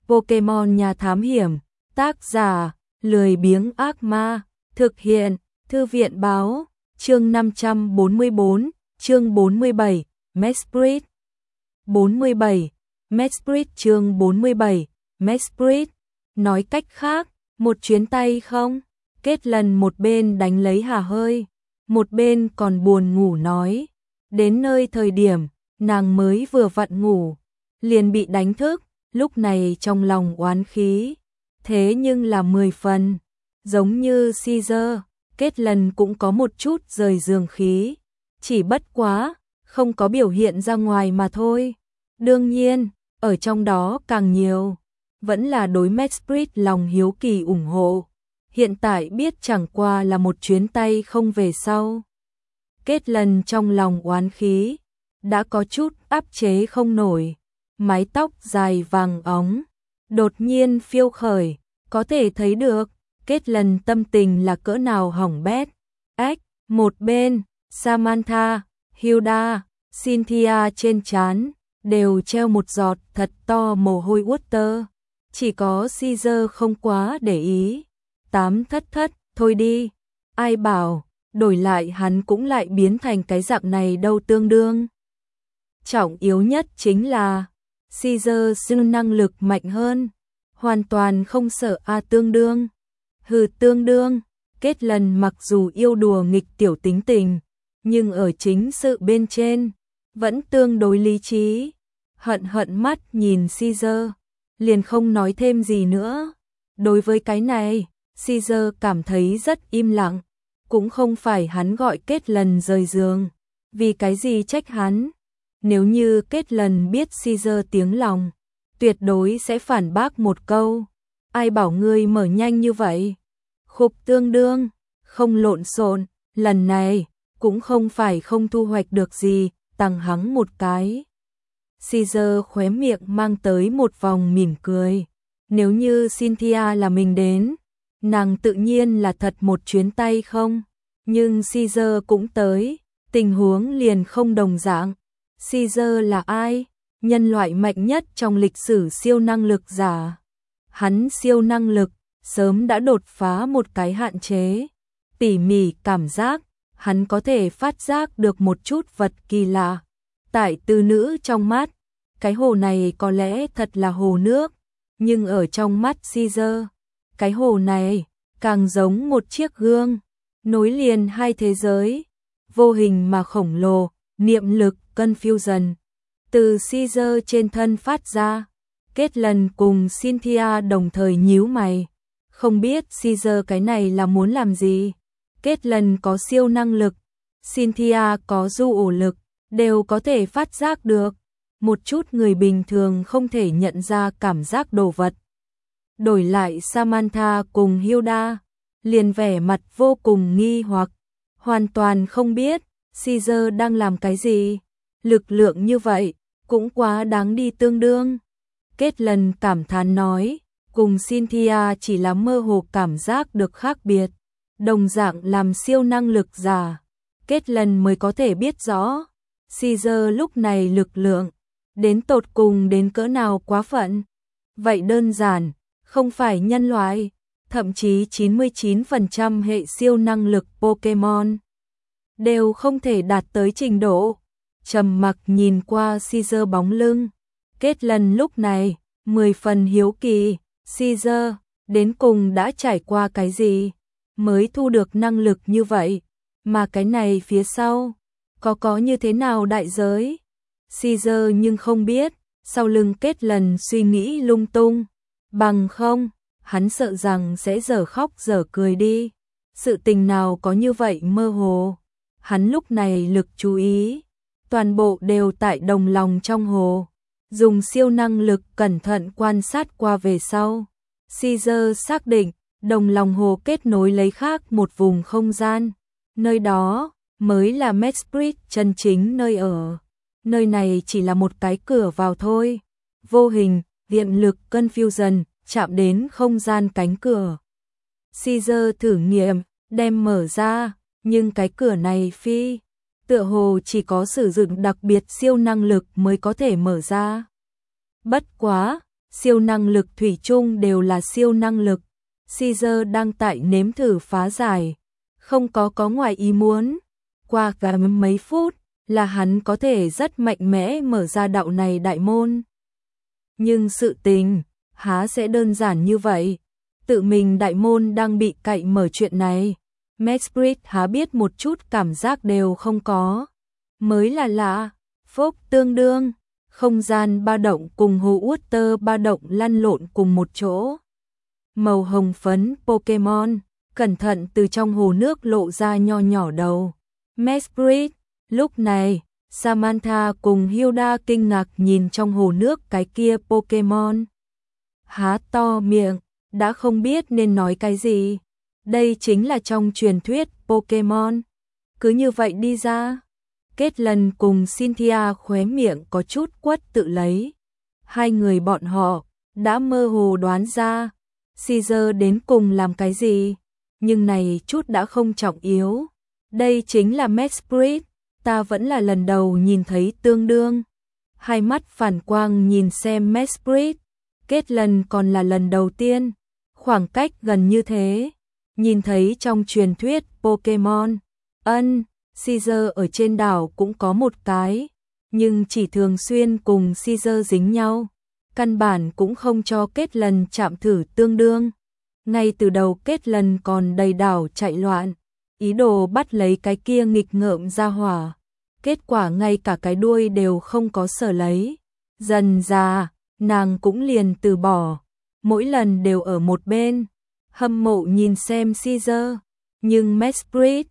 Pokemon nhà thám hiểm, tác giả, lười biếng ác ma, thực hiện, thư viện báo, chương 544, chương 47, Mesprit. 47, Mesprit chương 47, Mesprit. Nói cách khác, một chuyến tay không? Kết lần một bên đánh lấy hà hơi, một bên còn buồn ngủ nói. Đến nơi thời điểm, nàng mới vừa vặn ngủ, liền bị đánh thức, lúc này trong lòng oán khí. Thế nhưng là 10 phần, giống như Caesar, Kết lần cũng có một chút rời giường khí, chỉ bất quá, không có biểu hiện ra ngoài mà thôi. Đương nhiên, ở trong đó càng nhiều, vẫn là đối Mesprit lòng hiếu kỳ ủng hộ. Hiện tại biết chẳng qua là một chuyến tay không về sau. Kết lần trong lòng oán khí, đã có chút áp chế không nổi. Mái tóc dài vàng óng, đột nhiên phiêu khởi, có thể thấy được, Kết lần tâm tình là cỡ nào hỏng bét. Một bên, Samantha, Hilda, Cynthia trên trán đều treo một giọt thật to mồ hôi uất tơ. Chỉ có Caesar không quá để ý. Thất, thôi đi. Ai bảo, đổi lại hắn cũng lại biến thành cái dạng này đâu tương đương. Trọng yếu nhất chính là, Caesar siêu năng lực mạnh hơn. Hoàn toàn không sợ tương đương. Tương đương. Kết lần mặc dù yêu đùa nghịch tiểu tính tình, nhưng ở chính sự bên trên, vẫn tương đối lý trí. Hận mắt nhìn Caesar, liền không nói thêm gì nữa. Đối với cái này, Caesar cảm thấy rất im lặng. Cũng không phải hắn gọi Kết lần rời giường, vì cái gì trách hắn. Nếu như Kết lần biết Caesar tiếng lòng, tuyệt đối sẽ phản bác một câu. Ai bảo ngươi mở nhanh như vậy? Tương đương, không lộn xộn, lần này, cũng không phải không thu hoạch được gì, tằng hắng một cái. Caesar khóe miệng mang tới một vòng mỉm cười. Nếu như Cynthia là mình đến, nàng tự nhiên là thật một chuyến tay không. Nhưng Caesar cũng tới, tình huống liền không đồng dạng. Caesar là ai? Nhân loại mạnh nhất trong lịch sử siêu năng lực giả. Hắn siêu năng lực, sớm đã đột phá một cái hạn chế. Tỉ mỉ cảm giác, hắn có thể phát giác được một chút vật kỳ lạ. Tại tư nữ trong mắt, cái hồ này có lẽ thật là hồ nước, nhưng ở trong mắt Caesar, cái hồ này càng giống một chiếc gương, nối liền hai thế giới, vô hình mà khổng lồ, niệm lực confusion. Từ Caesar trên thân phát ra, Kết lần cùng Cynthia đồng thời nhíu mày, không biết Caesar cái này là muốn làm gì. Kết lần có siêu năng lực, Cynthia có du ổ lực, đều có thể phát giác được. Một chút người bình thường không thể nhận ra cảm giác đồ vật. Đổi lại Samantha cùng Hilda, liền vẻ mặt vô cùng nghi hoặc, hoàn toàn không biết Caesar đang làm cái gì. Lực lượng như vậy, cũng quá đáng đi tương đương. Kết lần cảm thán nói, cùng Cynthia chỉ là mơ hồ cảm giác được khác biệt. Đồng dạng làm siêu năng lực giả, Kết lần mới có thể biết rõ Caesar lúc này lực lượng đến tột cùng đến cỡ nào quá phận. Vậy đơn giản, không phải nhân loại, thậm chí 99% hệ siêu năng lực Pokemon đều không thể đạt tới trình độ. Trầm mặc nhìn qua Caesar bóng lưng, Kết lần lúc này 10 phần hiếu kỳ. Caesar đến cùng đã trải qua cái gì mới thu được năng lực như vậy, mà cái này phía sau có như thế nào đại giới. Caesar nhưng không biết, sau lưng Kết lần suy nghĩ lung tung, bằng không, hắn sợ rằng sẽ dở khóc dở cười đi. Sự tình nào có như vậy mơ hồ. Hắn lúc này lực chú ý, toàn bộ đều tại đồng lòng trong hồ. Dùng siêu năng lực cẩn thận quan sát qua về sau. Caesar xác định, đồng lòng hồ kết nối lấy khác một vùng không gian. Nơi đó, mới là Mesprit chân chính nơi ở. Nơi này chỉ là một cái cửa vào thôi. Vô hình, điện lực confusion, chạm đến không gian cánh cửa. Caesar thử nghiệm, đem mở ra, nhưng cái cửa này tựa hồ chỉ có sử dụng đặc biệt siêu năng lực mới có thể mở ra. Bất quá, siêu năng lực thủy chung đều là siêu năng lực. Caesar đang tại nếm thử phá giải, không có ngoài ý muốn. Qua cả mấy phút là hắn có thể rất mạnh mẽ mở ra đạo này đại môn. Nhưng sự tình há sẽ đơn giản như vậy. Tự mình đại môn đang bị cậy mở chuyện này, Mesprit há biết một chút cảm giác đều không có. Mới là lạ, phốc tương đương, không gian ba động cùng hồ water ba động lăn lộn cùng một chỗ. Màu hồng phấn Pokemon, cẩn thận từ trong hồ nước lộ ra nho nhỏ đầu. Mesprit, lúc này, Samantha cùng Hilda kinh ngạc nhìn trong hồ nước cái kia Pokemon. Há to miệng, đã không biết nên nói cái gì. Đây chính là trong truyền thuyết Pokemon. Cứ như vậy đi ra. Kết lần cùng Cynthia khóe miệng có chút quất tự lấy. Hai người bọn họ đã mơ hồ đoán ra Caesar đến cùng làm cái gì. Nhưng này chút đã không trọng yếu. Đây chính là Mesprit. Ta vẫn là lần đầu nhìn thấy tương đương. Hai mắt phản quang nhìn xem Mesprit. Kết lần còn là lần đầu tiên. Khoảng cách gần như thế. Nhìn thấy trong truyền thuyết Pokemon. Caesar ở trên đảo cũng có một cái. Nhưng chỉ thường xuyên cùng Caesar dính nhau. Căn bản cũng không cho kết lần chạm thử tương đương. Ngay từ đầu kết lần còn đầy đảo chạy loạn. Ý đồ bắt lấy cái kia nghịch ngợm ra hỏa. Kết quả ngay cả cái đuôi đều không có sở lấy. Dần ra, nàng cũng liền từ bỏ. Mỗi lần đều ở một bên. Hâm mộ nhìn xem Caesar. Nhưng Mesprit,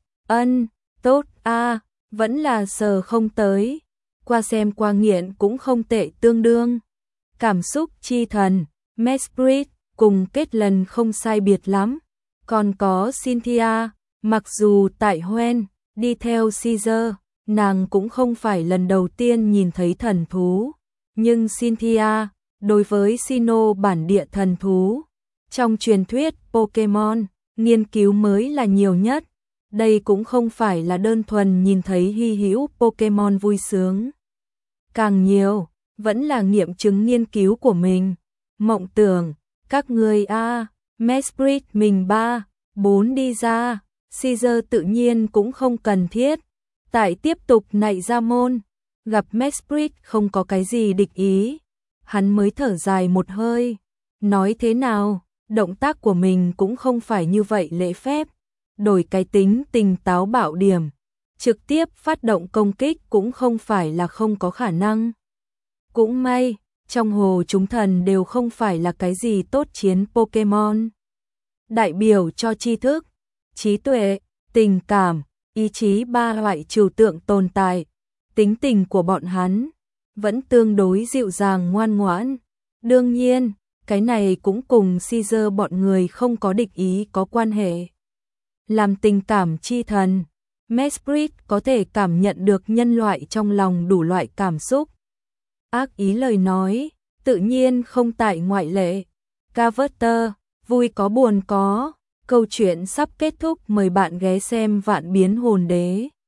tốt vẫn là sờ không tới. Qua xem qua nghiện cũng không tệ tương đương. Cảm xúc chi thần, Mesprit cùng kết lần không sai biệt lắm. Còn có Cynthia, mặc dù tại Hoenn đi theo Caesar, nàng cũng không phải lần đầu tiên nhìn thấy thần thú. Nhưng Cynthia, đối với Sinnoh bản địa thần thú, trong truyền thuyết Pokemon, nghiên cứu mới là nhiều nhất. Đây cũng không phải là đơn thuần nhìn thấy hy hữu Pokemon vui sướng. Càng nhiều, vẫn là nghiệm chứng nghiên cứu của mình. Mộng tưởng, các người Mesprit mình 3-4 đi ra, Caesar tự nhiên cũng không cần thiết. Tại tiếp tục nạy ra môn, gặp Mesprit không có cái gì địch ý. Hắn mới thở dài một hơi. Nói thế nào, động tác của mình cũng không phải như vậy lễ phép. Đổi cái tính tình táo bạo điểm. Trực tiếp phát động công kích cũng không phải là không có khả năng. Cũng may, trong hồ chúng thần đều không phải là cái gì tốt chiến Pokemon. Đại biểu cho tri thức, trí tuệ, tình cảm, ý chí ba loại trừu tượng tồn tại. Tính tình của bọn hắn vẫn tương đối dịu dàng ngoan ngoãn. Đương nhiên, cái này cũng cùng Caesar bọn người không có địch ý có quan hệ. Làm tình cảm chi thần, Mesprit có thể cảm nhận được nhân loại trong lòng đủ loại cảm xúc. Ác ý lời nói, tự nhiên không tại ngoại lệ. Carver, vui có buồn có. Câu chuyện sắp kết thúc, mời bạn ghé xem Vạn Biến Hồn Đế.